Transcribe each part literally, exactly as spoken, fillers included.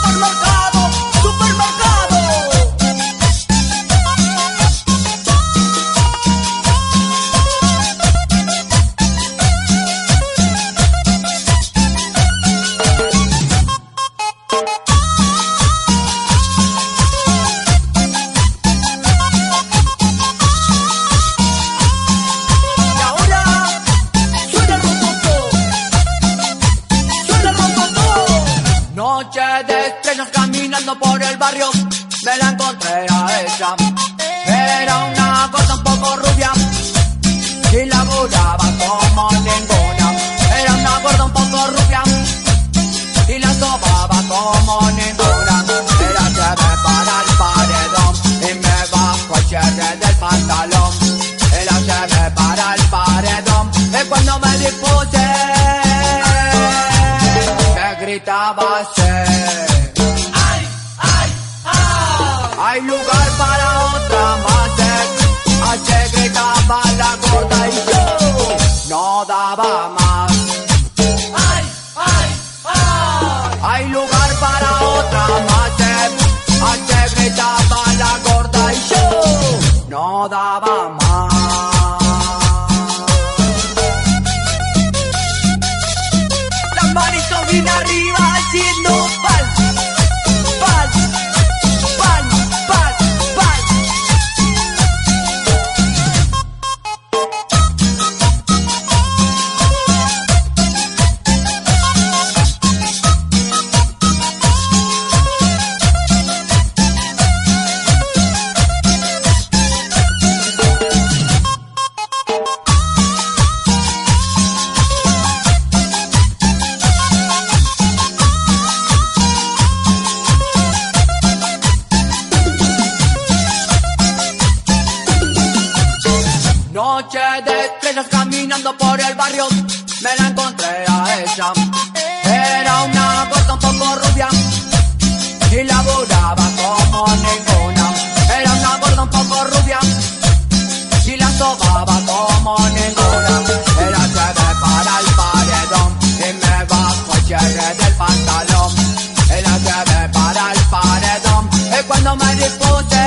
Supermercado, supermercado. Y ahora suena el rototó, suena el rototó. Noche de estrellas caminando por el barrio, me la encontré a ella. Era una cosa un poco rubia y laburaba como ninguna. Era una gorda un poco rubia y la sobaba como ninguna. Ella se ve para el paredón y me bajo el cierre del pantalón. Ella se ve para el paredón y cuando me dispuse me gritaba así: ay, ay, ay, hay lugar para otra más. Así gritaba la gorda y yo no daba más. Ay, ay, ay, hay lugar para otra más. Así gritaba la gorda y yo no daba más. Las manitos bien arriba haciendo pal, pal, pal, pal, pal. Noche de estrellas caminando por el barrio, me la encontré a ella. Era una gorda un poco rubia y laburaba como ninguna. Era una gorda un poco rubia y la sobaba como ninguna. Ella se ve para el paredón y me bajo el cierre del pantalón. Ella se ve para el paredón y cuando me dispuse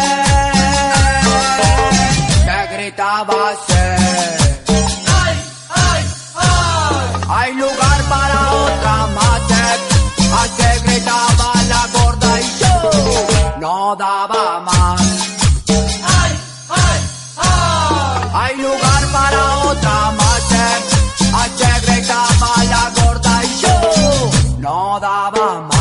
me gritaba así: ay, ay, ay, hay lugar para otra más. Así gritaba la gorda y yo no daba más. Ay, ay, ay, hay lugar para otra más. Así gritaba la gorda y yo no daba más.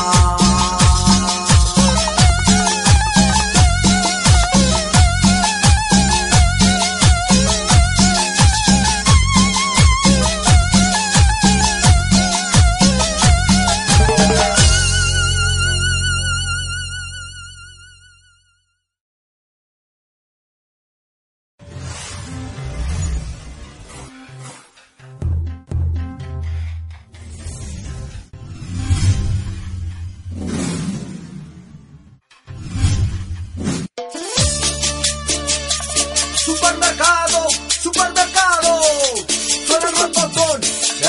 Supermercado, supermercado, suena el rototón.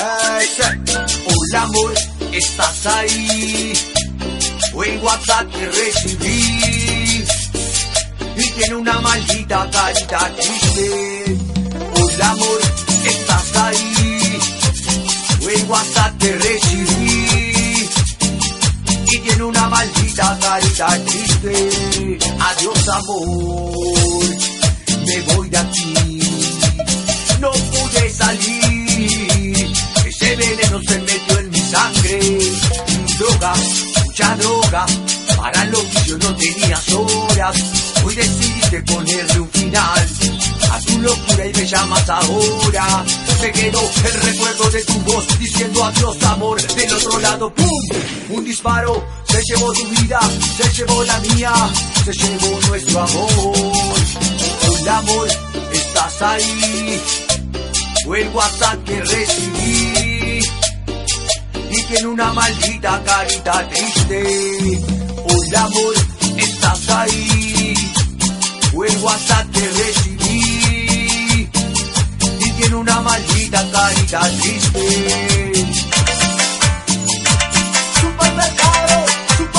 Hola amor, ¿estás ahí? O el WhatsApp que recibí y tiene una maldita carita triste. Hola amor, ¿estás ahí? O el WhatsApp que recibí y tiene una maldita carita triste. Adiós amor, me voy de aquí, no pude salir, ese veneno se metió en mi sangre. Droga, mucha droga, para los vicios no tenías horas. Hoy decidiste ponerle un final a tu locura y me llamas ahora. Se quedó el recuerdo de tu voz diciendo adiós amor. Del otro lado, ¡pum! Un disparo, se llevó tu vida, se llevó la mía, se llevó nuestro amor. Hola amor, ¿estás ahí? O el WhatsApp que recibí y tiene una maldita carita triste. Hola amor, ¿estás ahí? O el WhatsApp que recibí y tiene una maldita carita triste. Supermercado, supermercado.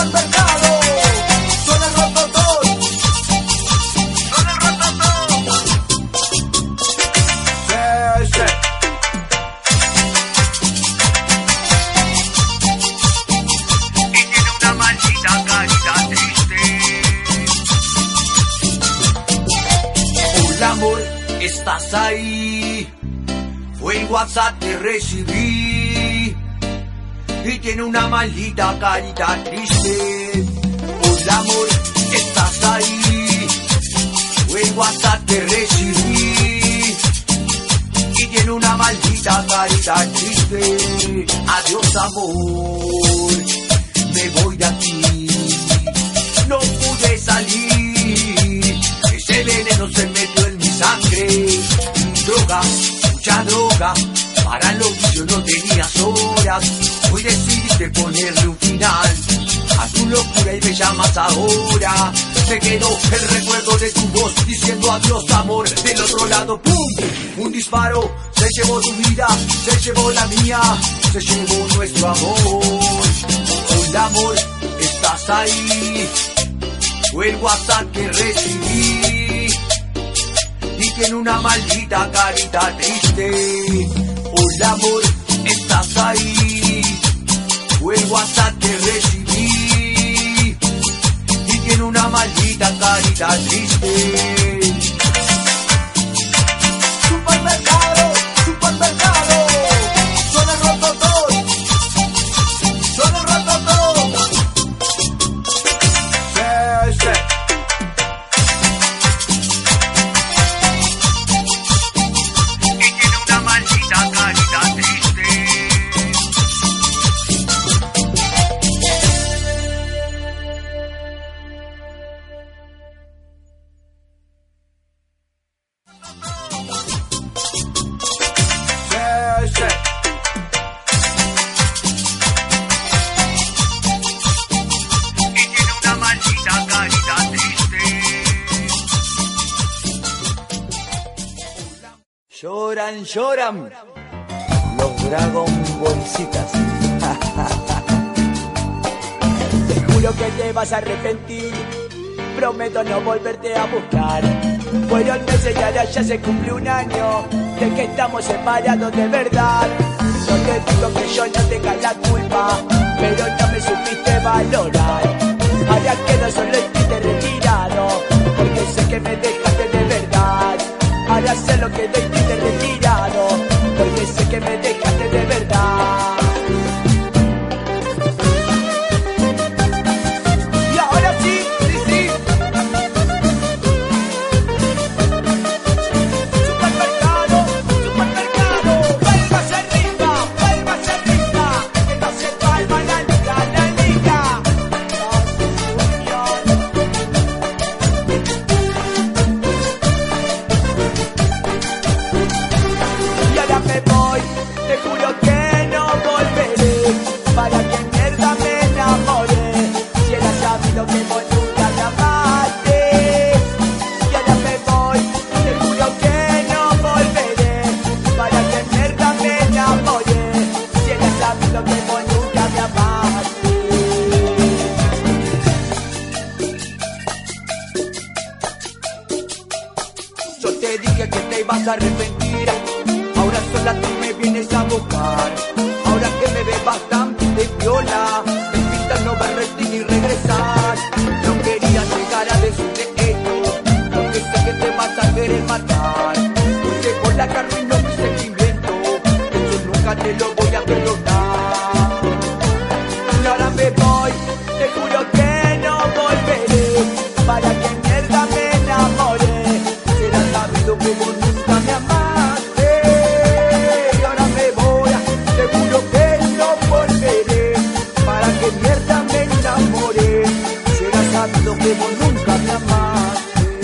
estás ahí. Fue el WhatsApp que recibí y tiene una maldita carita triste. Hola amor, estás ahí. Fue el WhatsApp que recibí y tiene una maldita carita triste. Adiós amor, me voy de aquí. No pude salir, ese veneno se metió en mi sangre. Droga, mucha droga, para los vicios no tenías horas. Hoy decidiste ponerle un final a tu locura y me llamas ahora. Se quedó el recuerdo de tu voz diciendo adiós amor. Del otro lado, ¡pum! Un disparo, se llevó tu vida, se llevó la mía, se llevó nuestro amor. Hola amor, estás ahí. Fue el WhatsApp que recibí y tiene una maldita carita triste. Hola amor, estás ahí. Fue el WhatsApp que recibí y tiene una maldita carita triste. Supermercado, supermercado, son el rototón, son el rototón. Sí, sí. Y tiene una maldita carita triste. Lloran, lloran los Dragon Ballcitas. Te juro que te vas a arrepentir, prometo no volverte a buscar. Fueron meses y ahora ya se cumple un año de que estamos separados de verdad. No te digo que yo no tenga la culpa, pero no me supiste valorar. Ahora quedo solo y te retirado, porque sé que me dejaste de verdad. Ahora sé lo que de ti te he retirado, porque sé que me dejaste de verdad. Y ahora sí, sí, sí. Supermercado, supermercado, vuelva a ser rica, vuelva a ser rica, que no se palma la liga, la liga. Y ahora me voy, te juro que no volveré. ¿Para qué mierda me enamoré? Si era sabido que vos nunca me amaste. Y ahora me voy, te juro que no volveré. ¿Para qué mierda me enamoré? Si era sabido que vos nunca me amaste. Yo te dije que te ibas a arrepentir, ahora sola tú me vienes a buscar. Ahora que me ves bastante de viola, me invitas no verte ni regresar. No quería llegar a decirte esto, porque sé que te vas a querer matar. Porque por la que arruinó mi sentimiento, eso nunca te lo voy a perdonar. Y ahora me voy, te juro que no volveré. ¿Para qué mierda me enamoré? Si era sabido que vos nunca me amaste. Y ahora me voy, te juro que no volveré. ¿Para qué mierda me enamoré? Si era sabido que vos nunca me amaste.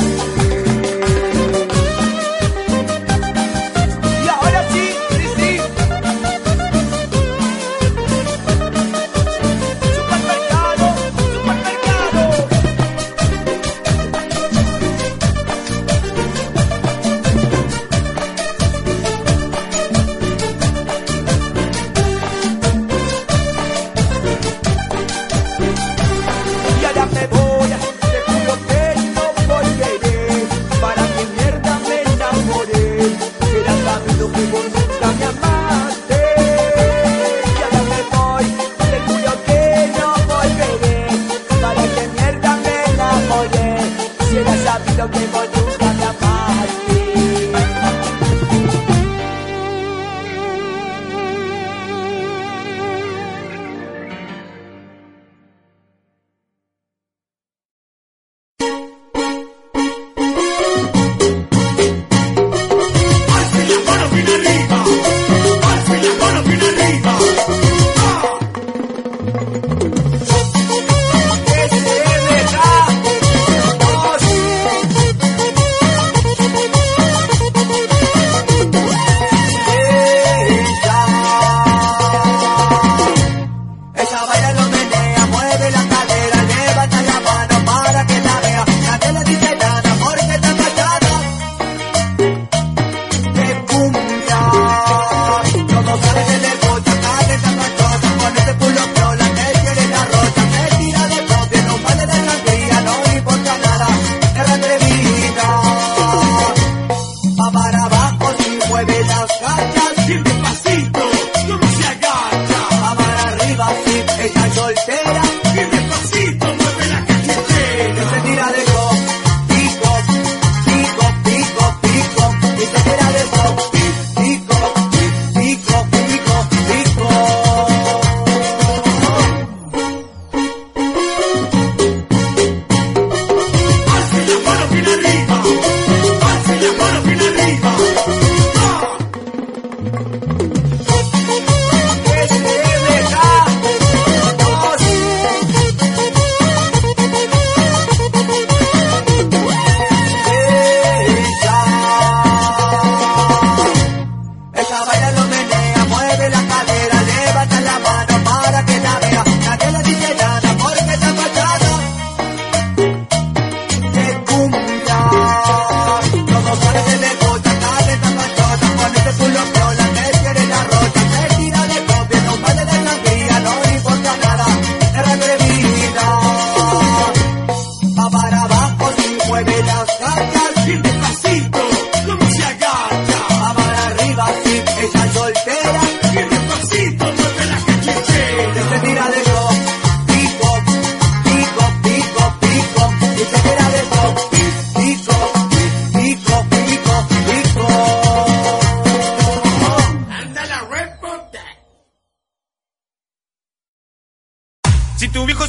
Y ahora sí, sí, sí. Supermercado, supermercado. Y ahora me voy, te juro que no volveré. ¿Para qué mierda me enamoré? Si era sabido que vos nunca me amaste. Y ahora me voy, te juro que no volveré. ¿Para qué mierda me enamoré? Si era sabido que vos nunca me amaste.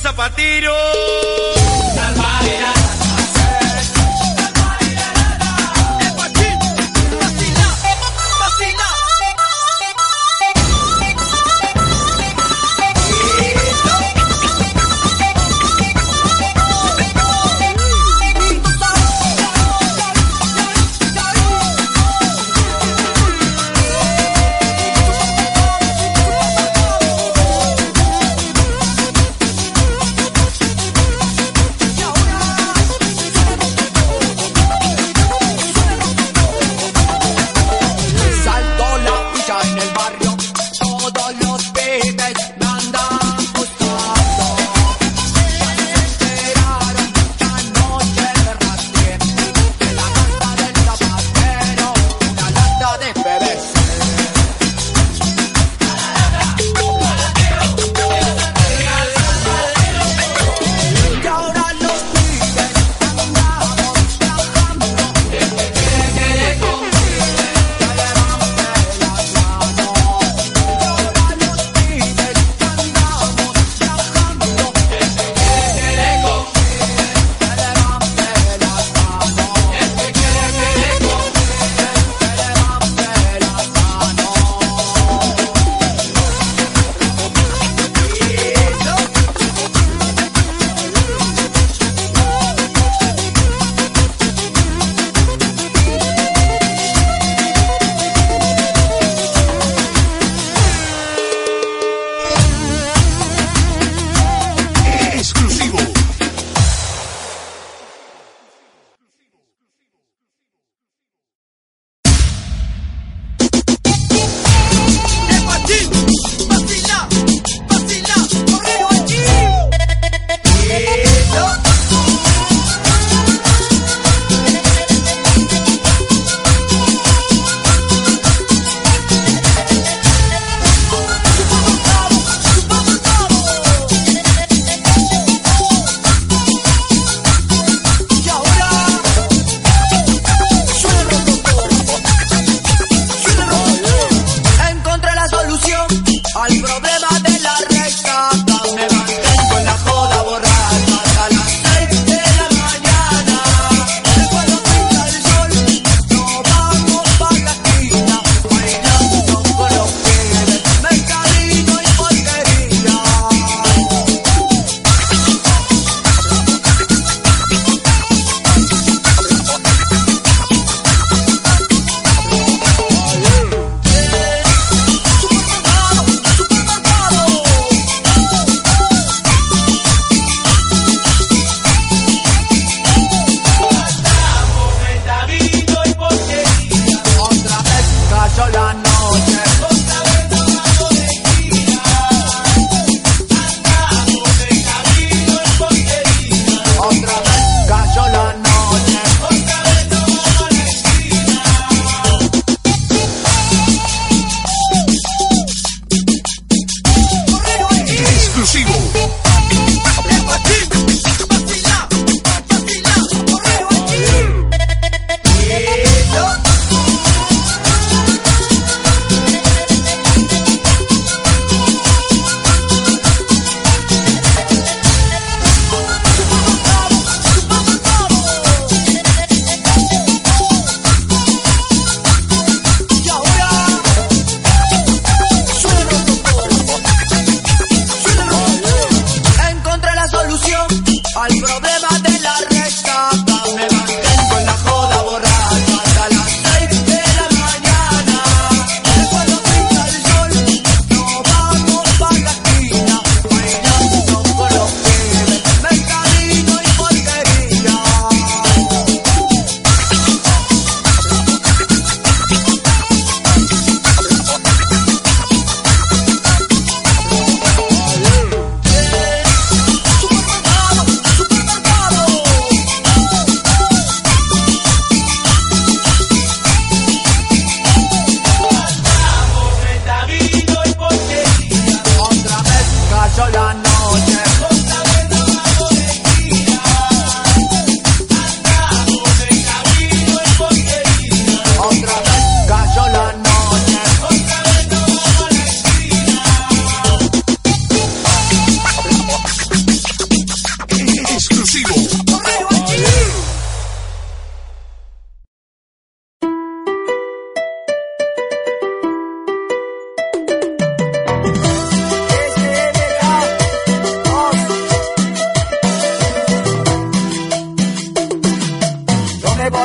zapatero.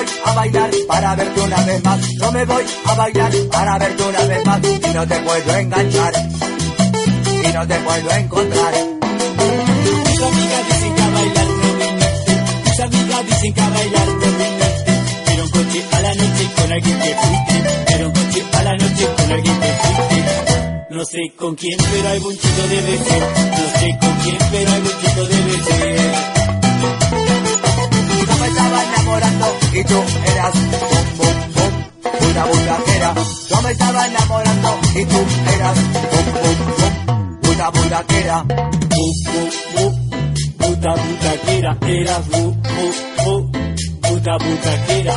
voy a bailar para verte una vez más. Yo me voy a bailar para verte una vez más. Y no te puedo enganchar, y no te puedo encontrar. Mis amigas dicen que a bailar no viniste, mis amigas dicen que a bailar no viniste. Quiero un coche a la noche con alguien que fuiste, quiero un coche a la noche con alguien que fuiste. No sé con quién, pero algún chico debe ser. No sé con quién, pero algún chico debe ser. Yo me estaba enamorando y tú eras bum, bum, bum, una bucaquera. Yo me estaba enamorando y tú eras bum, bum, bum, una bucaquera. Bu, bu, bu, puta bucaquera. Eras bu, bu, bu, puta bucaquera.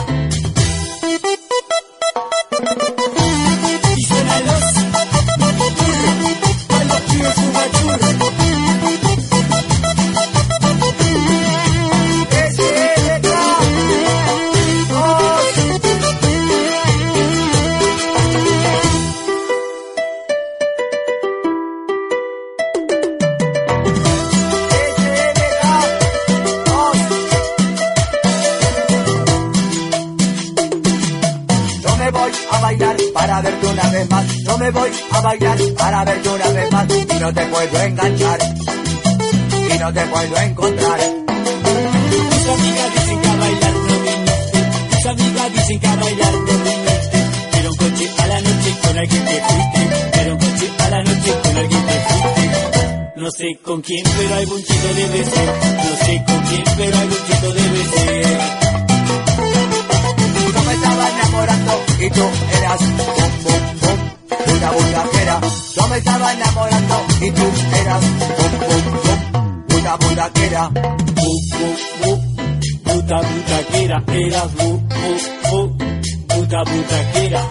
Y suena los cuando quieres un machurro. Para verte una vez más, yo me voy a bailar para verte una vez más. Y no te puedo enganchar, y no te puedo encontrar. Mis amigas dicen que a bailar no viniste, mis amigas dicen que a bailar no viniste. Quiero un coche a la noche con alguien que fuiste, quiero un coche a la noche con alguien que fuiste. No sé con quién, pero algún chico debe ser. No sé con quién, pero algún chico debe ser. Yo me estaba enamorando y tú eras bum, bum, bum, una bucaquera. Yo me estaba enamorando y tú eras bum, bum, bum, una bucaquera. Bu, bu, bu, puta bucaquera. Eras bu, bu, bu, puta bucaquera.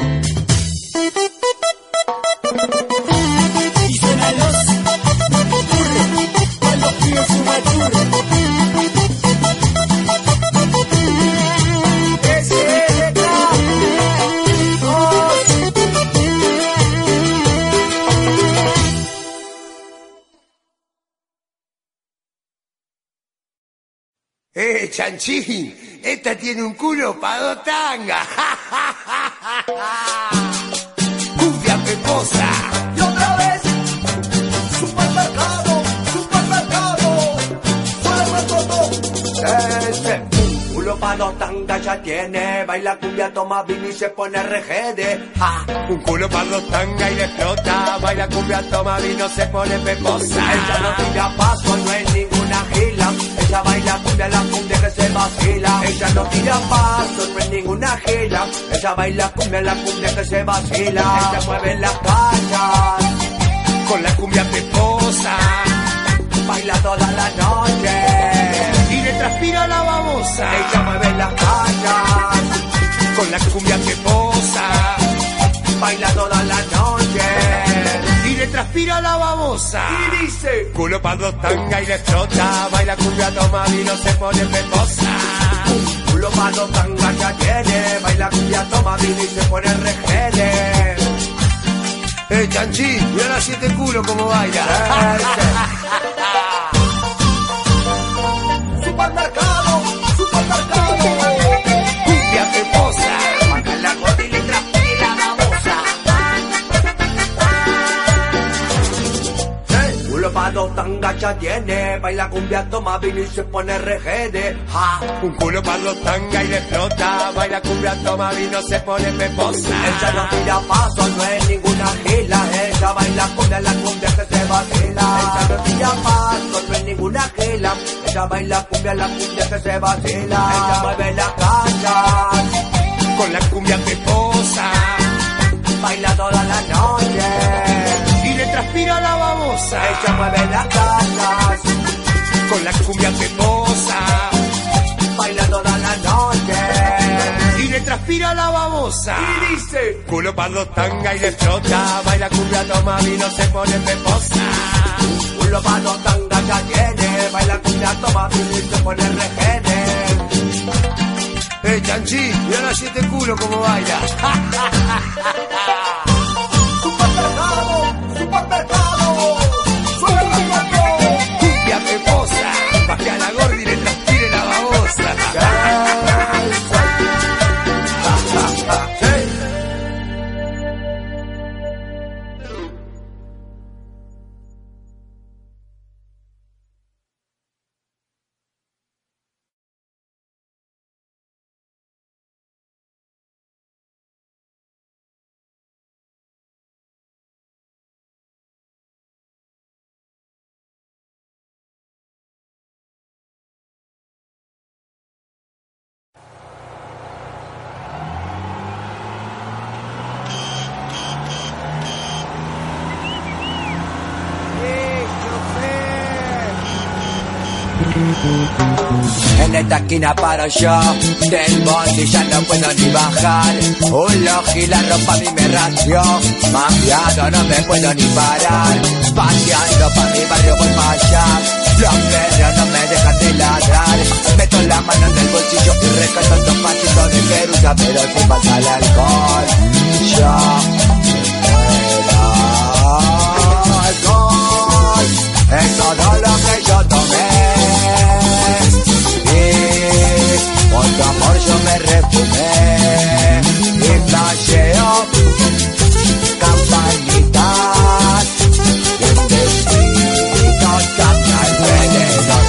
Y suena los churros cuando pides un machurro. Eh, Chanchín, esta tiene un culo pa' dos tangas. Cumbia peposa. Y otra vez, supermercado, supermercado, supermercado. Este, un culo pa' dos tangas ya tiene. Baila cumbia, toma vino y se pone regede. Ja. Un culo pa' dos tangas y le explota. Baila cumbia, toma vino, se pone peposa. Ella no tira paso, no es ninguna gila. Ella baila cumbia, la cumbia que se vacila. Ella no tira paso, no es ninguna gila. Ella baila cumbia, la cumbia que se vacila. Ella mueve las calles con la cumbia peposa. Baila toda la noche y le transpira la babosa. Ella mueve las calles con la cumbia peposa. Baila toda la noche y le transpira la babosa. Y dice: culo pa' dos tangas y le explota. Baila cumbia, toma vino, se pone peposa. Culo pa' dos tangas ya tiene. Baila cumbia, toma vino y se pone regede. Eh, Chanchín, mira las siete culo como baila. Supermercado, supermercado. Cumbia peposa. Baja la gota y le transpira la babosa. Eh, culo pa' dos tangas ya tiene. Baila cumbia, toma vino y se pone regede. Ja. Un culo pa' dos tangas y le explota. Baila cumbia, toma vino, se pone peposa. Ella no tira paso, no es ninguna gila. Ella baila cumbia, la cumbia que se vacila. Ella no tira paso, no es ninguna gila. Ella baila cumbia, la cumbia que se vacila. Ella mueve las calles con la cumbia peposa. Baila toda la noche y le transpira la babosa. Ella mueve las calles con la cumbia peposa. Baila toda la noche y le transpira la babosa. Y dice: culo pa' dos tangas y le explota. Baila cumbia, toma vino, se pone peposa. Culo pa' dos tangas ya tiene. Baila cumbia, toma vino y se pone regede. Eh, Chanchín, mira las siete culo como baila. Supermercado, supermercado, supermercado. Cumbia peposa, pa' que a la gorda y le transpire la babosa. En esta esquina paro yo, del bondi ya no puedo ni bajar. Un logi la ropa a mí me ració, mafiado no me puedo ni parar. Paseando pa' mi barrio voy pa' allá, los perros no me dejan de ladrar. Meto la mano en el bolsillo y recato dos pasitos de querusa, pero si falta el alcohol, yo muero. Alcohol es todo lo que yo tomé, y por tu amor yo me refumé y flasheo campañitas de un destino tan alrededor.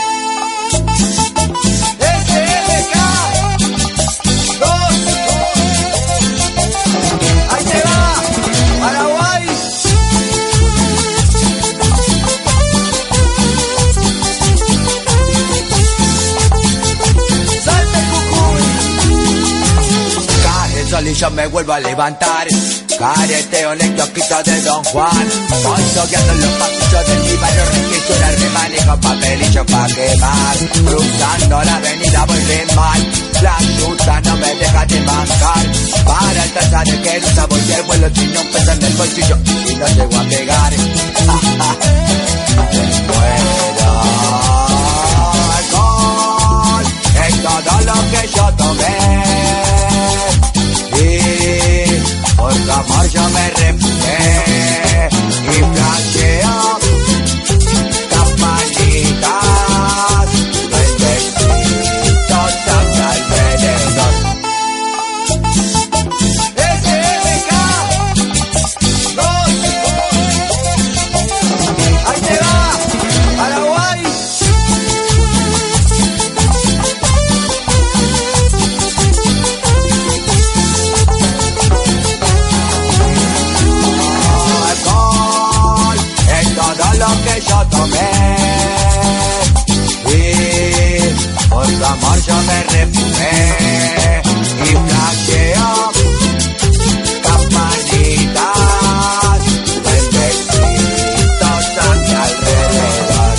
S M K dos, ahí te va, Paraguay. Y yo me vuelvo a levantar, careteo en el kiosquito de Don Juan. Voy sogueando en los pasillos de mi barrio, requisura, remanejo, papelillo pa' quemar. Cruzando la avenida voy re mal, la yuta no me deja de mancar. Para el taza de querusa voy de vuelo sin un peso en el bolsillo y no llego a pegar. Me muero. Alcohol es todo lo que yo tomé, por tu amor yo me refugé y flasheo campañitas del destino tan alrededor. S M K dos, ahí te va, Paraguay. Lo que yo tomé, y por tu amor yo me refumé y flasheo campanitas del destino tan alrededor.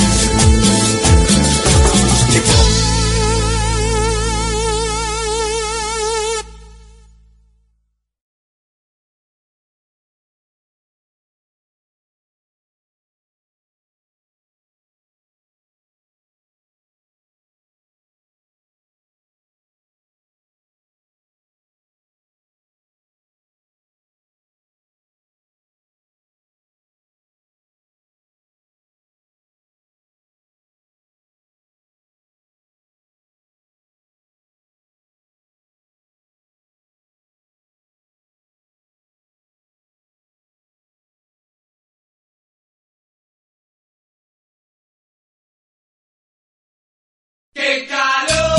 ¡Qué calor!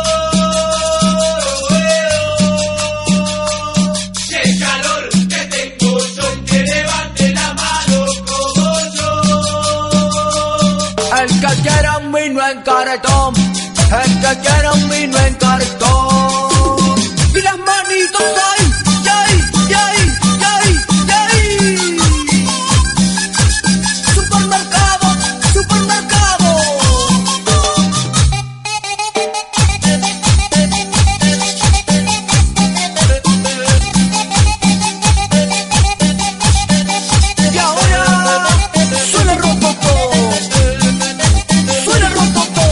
¡Qué calor que tengo yo! ¡Que levante la mano como yo! El que quiera un vino en cartón, el que quiera un vino en cartón, y las manitos ahí, y ahí, y ahí, y ahí, y ahí. Supermercado, supermercado. Y ahora suena rococó, suena rococó.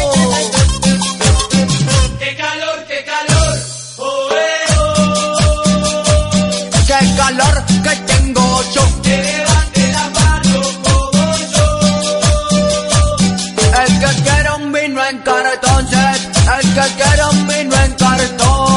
¡Qué calor, qué calor! ¡Oh, eh, oh! ¡Qué calor que tengo yo! ¡Que levante la mano como yo! El que quiera un vino en cartón, el que quiera un vino en cartón.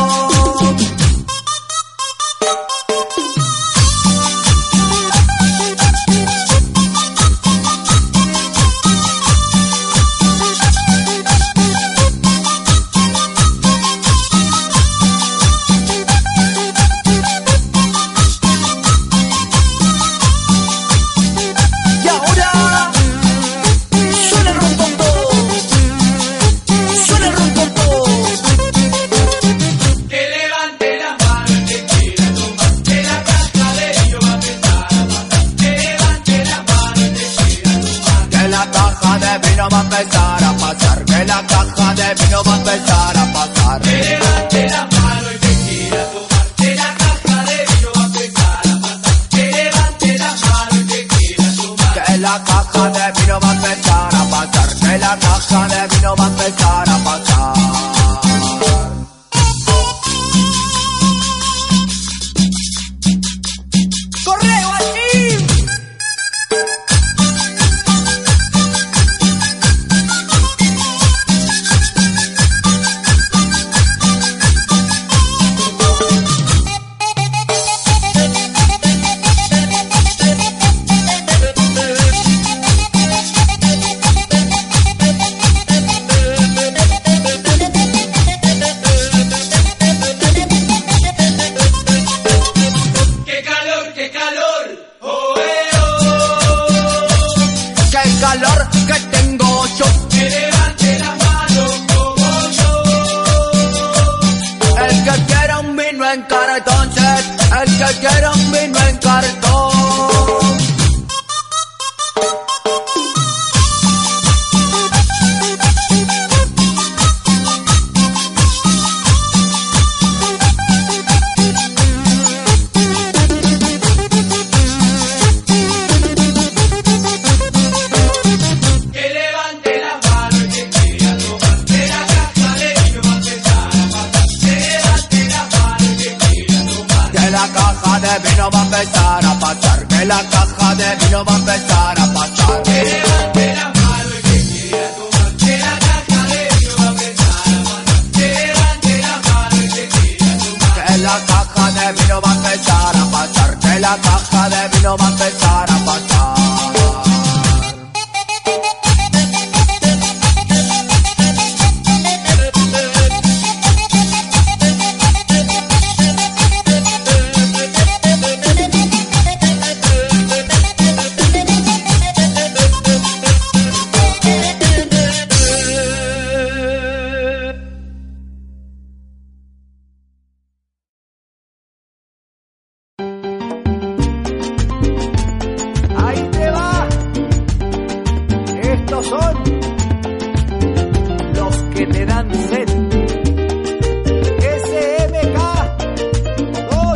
Y ahora suena el rompopó, suena el rompopó. que la caja de vino va a empezar a pasar. Que levante la mano y que quiera tomar, que la caja de vino va a empezar a pasar. Que levante la mano y que quiera tomar, que la caja de vino va a empezar a pasar, que la caja de vino va a empezar a pasar. ¡Correo aquí! Entonces, el que quiera un vino en cartón. Que levante la mano y que quiera tomar, que la caja de vino va a empezar a pasar. Que levante la mano y que quiera tomar, que la caja de vino va a empezar a pasar, que la caja de vino va a empezar a pasar. que levante la mano y que quiera tomar, que la caja de vino va a empezar a pasar. Que levante la mano y que quiera tomar, que la caja de vino va a empezar a pasar, que la caja de vino va a empezar a pasar. Son los que te dan sed. S M K dos.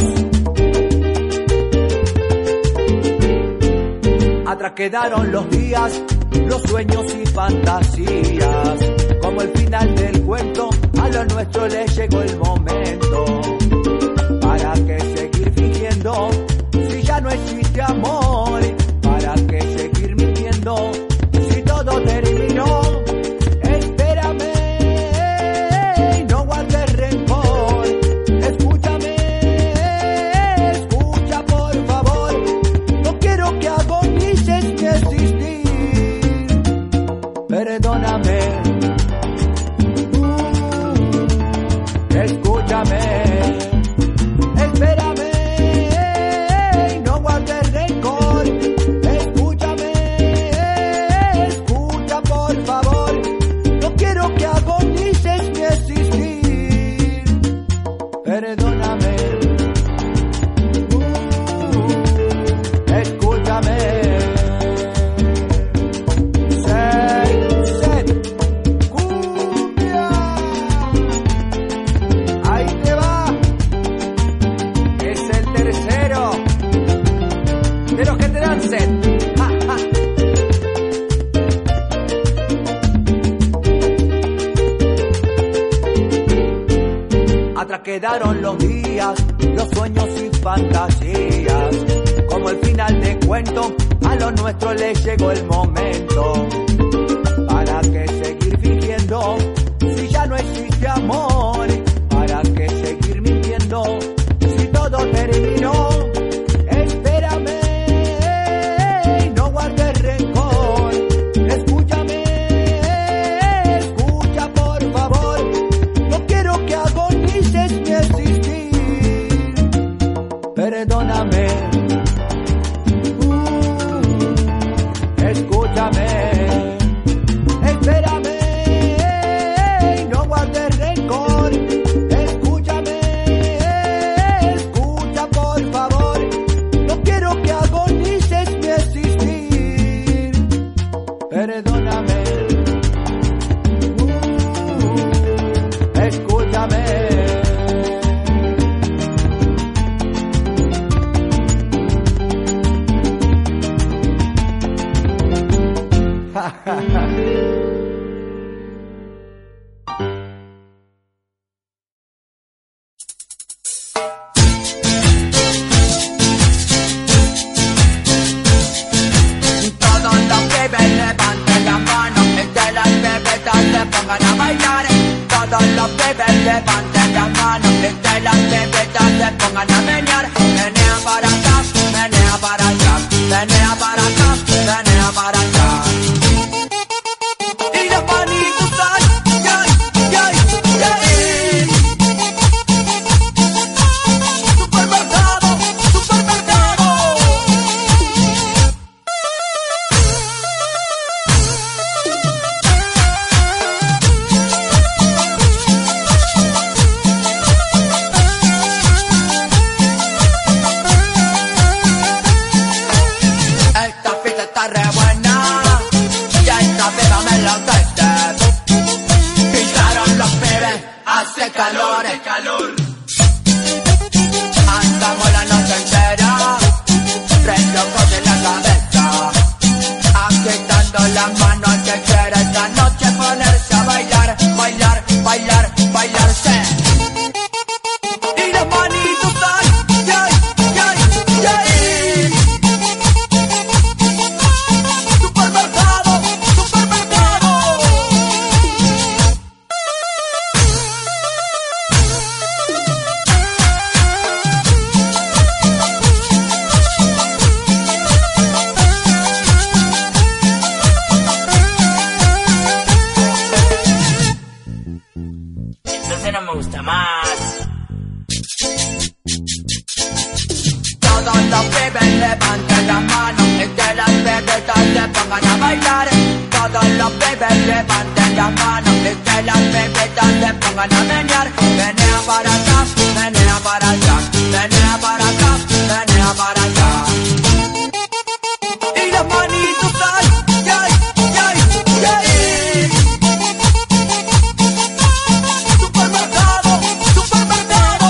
Atrás quedaron los días, los sueños y fantasías. Como el final del cuento, a lo nuestro le llegó el momento. ¿Para qué seguir fingiendo si ya no existe amor? ¿Para qué seguir mintiendo si todo terminó? Espérame y no guardes rencor. Escúchame, escucha por favor. No quiero que agonices mi existir. Perdóname, uh, escúchame. Espérame y no guardes rencor. Escúchame, escucha por favor. No quiero que agonices mi existir. Perdóname, uh, escúchame. Set, set, cumbia. Ahí te va. Es el tercero de los que te dan sed. Ja, ja. Atrás quedaron los días, los sueños y fantasías. Como el final de cuento, a lo nuestro le llegó el momento. ¿Para qué seguir fingiendo si ya no existe amor? ¿Para qué seguir mintiendo si todo terminó? Espérame y no guardes rencor. Escúchame, escucha por favor. No quiero que agonices mi existir. Perdóname, uh, escúchame. Espérame y no guardes rencor. bailar. Todos los pibes levanten las manos y que las bebidas se pongan a menear. Menea para acá, menea para allá, menea para acá, menea para allá. Y las manitos ay, ay, ay, ay. Supermercado, supermercado. Esta fiesta está re buena, ya esta beba me la enloquece. Pisaron los pibes, hace calor, hace calor. Andamos la noche entera, re locos de la cabeza, agitando las manos que quiere esta noche ponerse a bailar, bailar, bailar, bailarse. Y las manitos ay, ay, ay, ay. Supermercado, supermercado. Entonces no me gusta más. Todos los pibes levanten las manos y que las bebidas se pongan a bailar. Todos los pibes levanten las manos y que las bebidas se pongan a menear. Menea para acá, menea para allá, menea para acá, menea para allá. Y las manitos ay, ay, ay, ay. Supermercado, supermercado.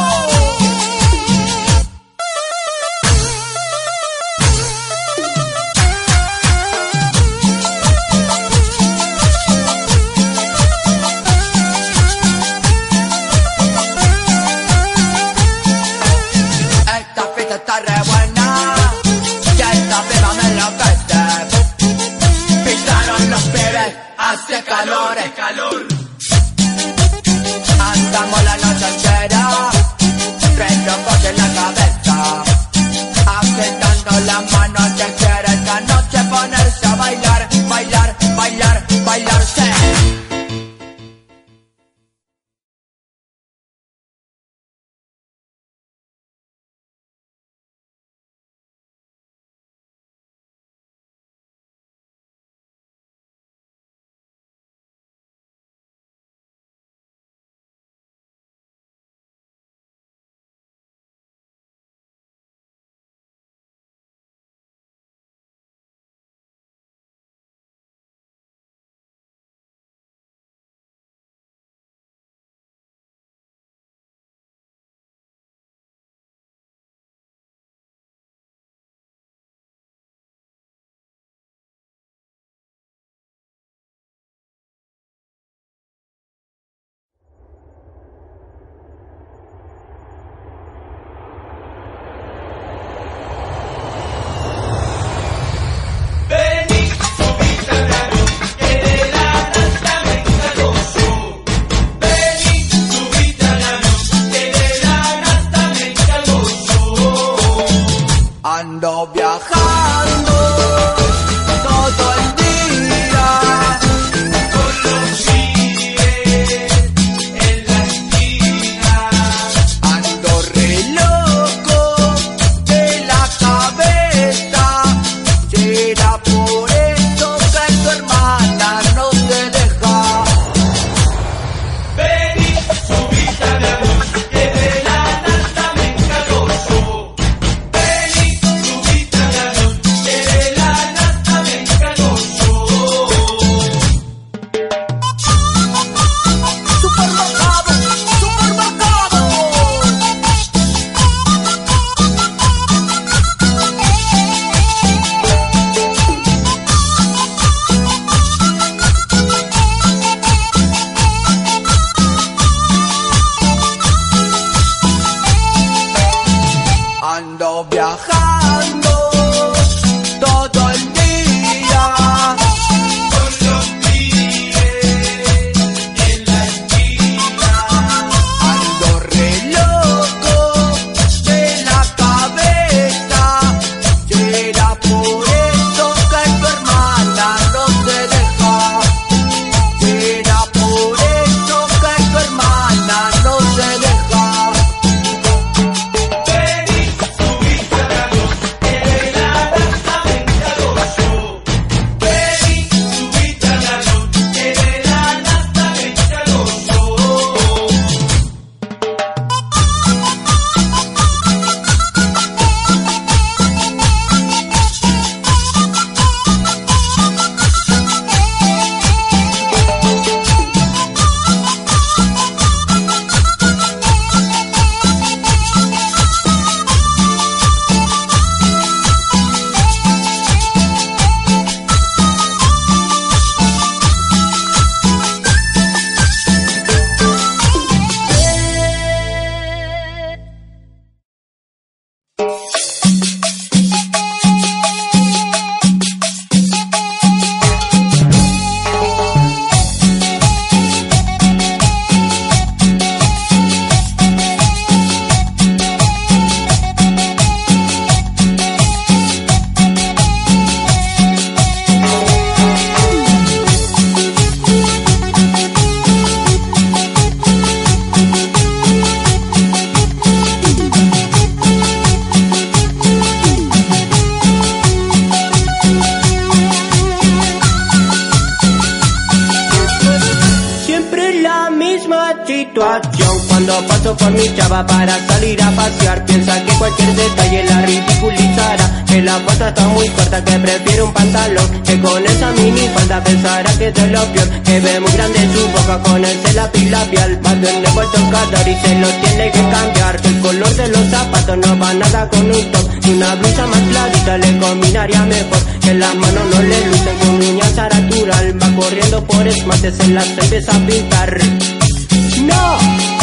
la misma situación cuando paso por mi chava para salir a pasear. Piensa que cualquier detalle la ridiculizará, que la foto está muy corta, que prefiere un pantalón, que con esa mini falda pensará que es lo peor, que ve muy grande su boca con ese lápiz labial, cuando en el tocador y se lo tiene que cambiar, que el color de los zapatos no va nada con un top, y una blusa más clarita le combinaría mejor, que las manos no le lucen con uñas natural, va corriendo por esmalte, se las empieza a pintar. ¡No!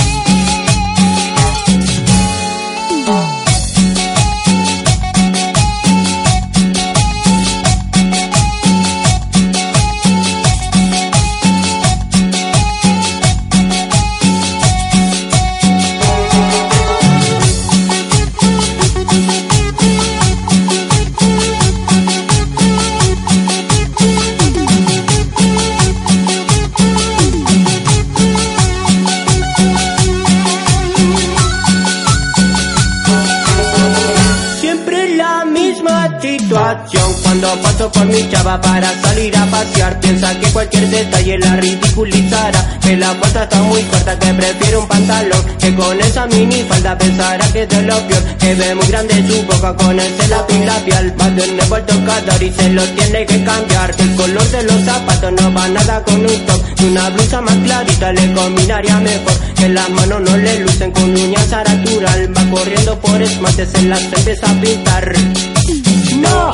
Cuando paso por mi chava para salir a pasear, piensa que cualquier detalle la ridiculizará, que la foto está muy corta, que prefiere un pantalón, que con esa mini falda pensará que es lo peor, que ve muy grande su boca con ese lápiz labial, va de nuevo el tocador y se lo tiene que cambiar, que el color de los zapatos no va nada con un top, y una blusa más clarita le combinaría mejor, que las manos no le lucen con uñas natural, va corriendo por esmalte, se las empieza a pintar. ¡No!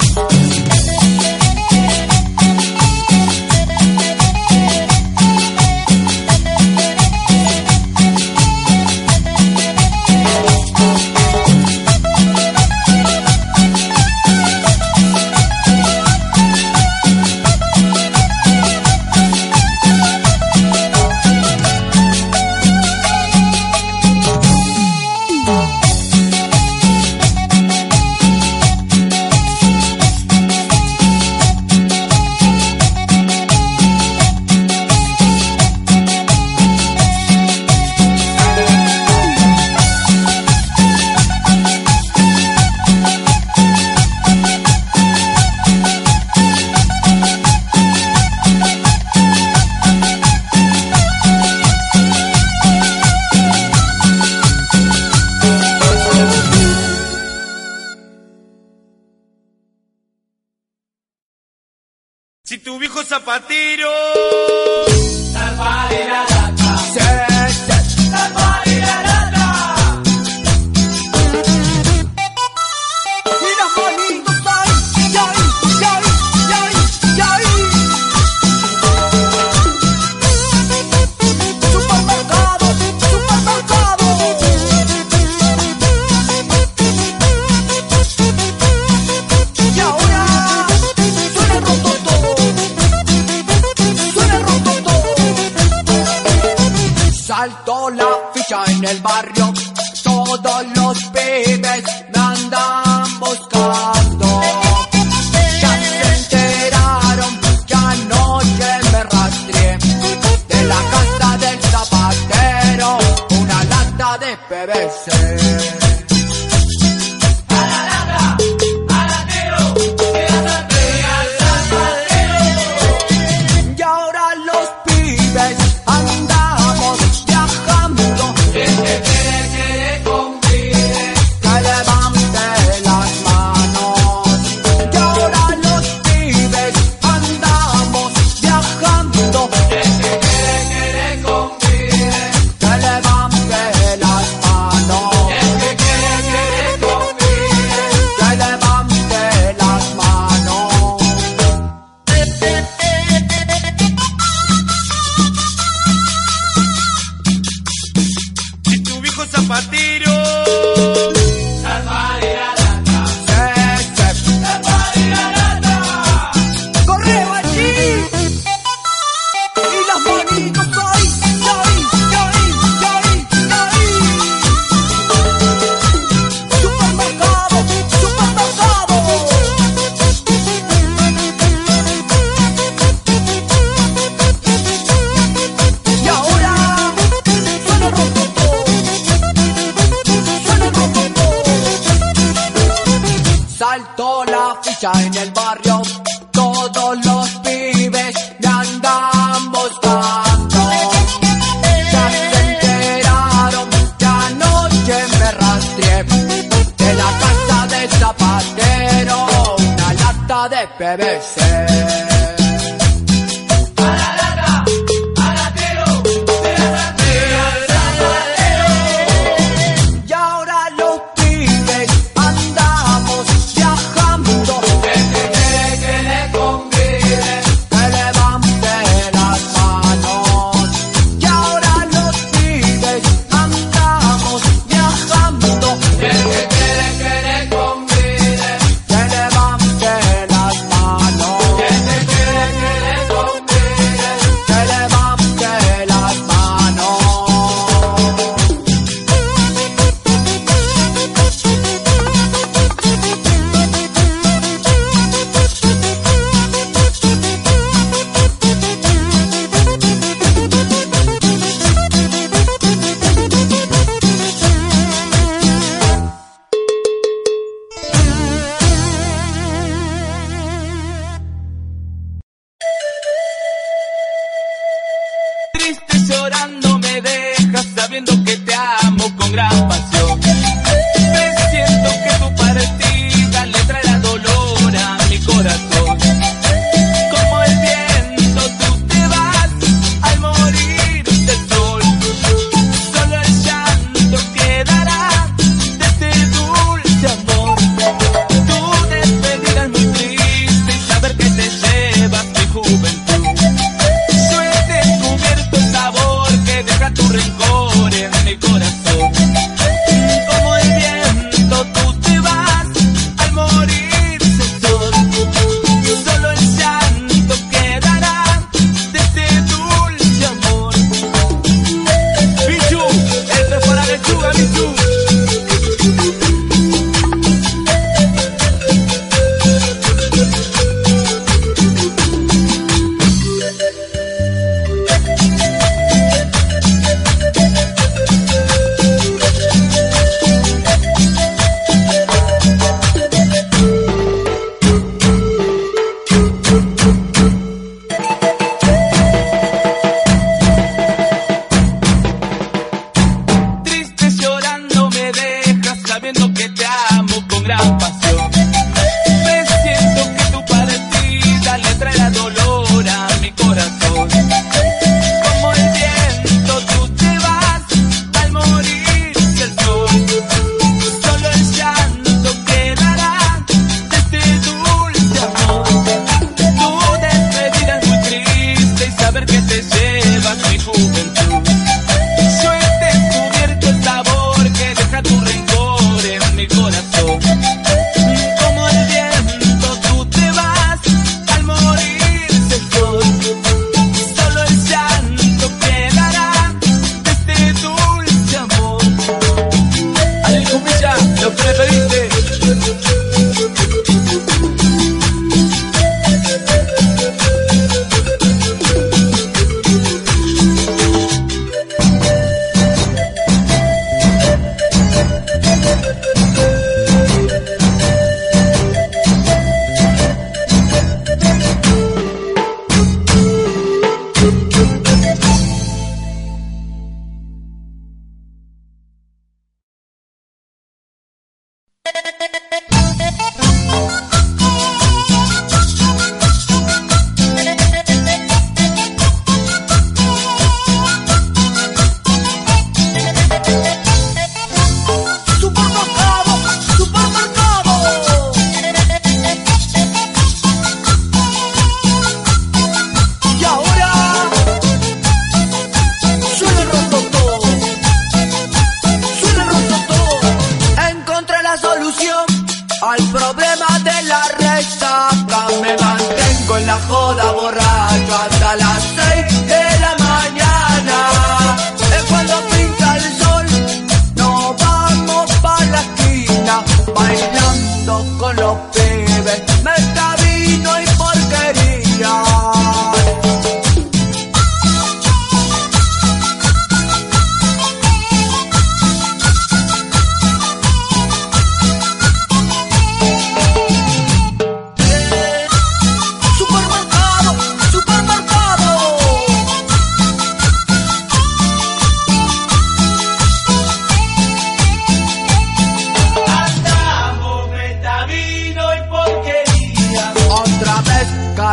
Si tu viejo zapatero saltó la ficha en el barrio, todos los pibes me andan buscando. Ya se enteraron que anoche me rastreé de la casa del zapatero una lata de P V C. Zapatero correo allí y las manitos ahí, ahí, ahí, ahí, ahí. Supermercado, supermercado. Y ahora suena rototo. Saltó la ficha en el barrio, todos los pibes me andan buscando. P V C.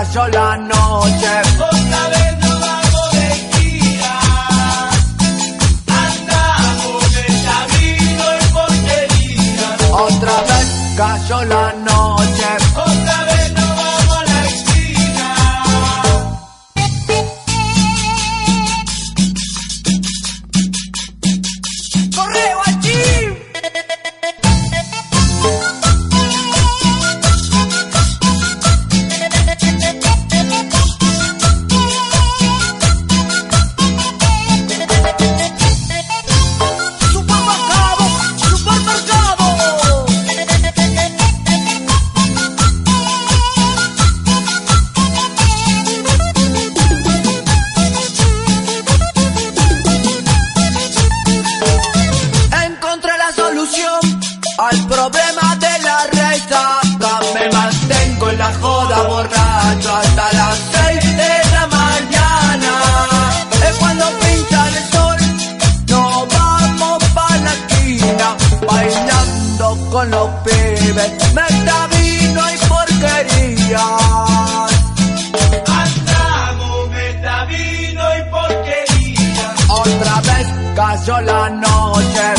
cayó la noche. Otra vez nos vamos de gira. Andamos de vino y porquería. Otra vez cayó la noche. Otra vez nos vamos a la esquina. ¡Corre, guachín! Al problema de la resaca, me mantengo en la joda borracho hasta las seis de la mañana. Es cuando pinta el sol, nos vamos pa' la esquina, bailando con los pibes, meta vino y porquería. Andamos, meta vino y porquería. Otra vez cayó la noche.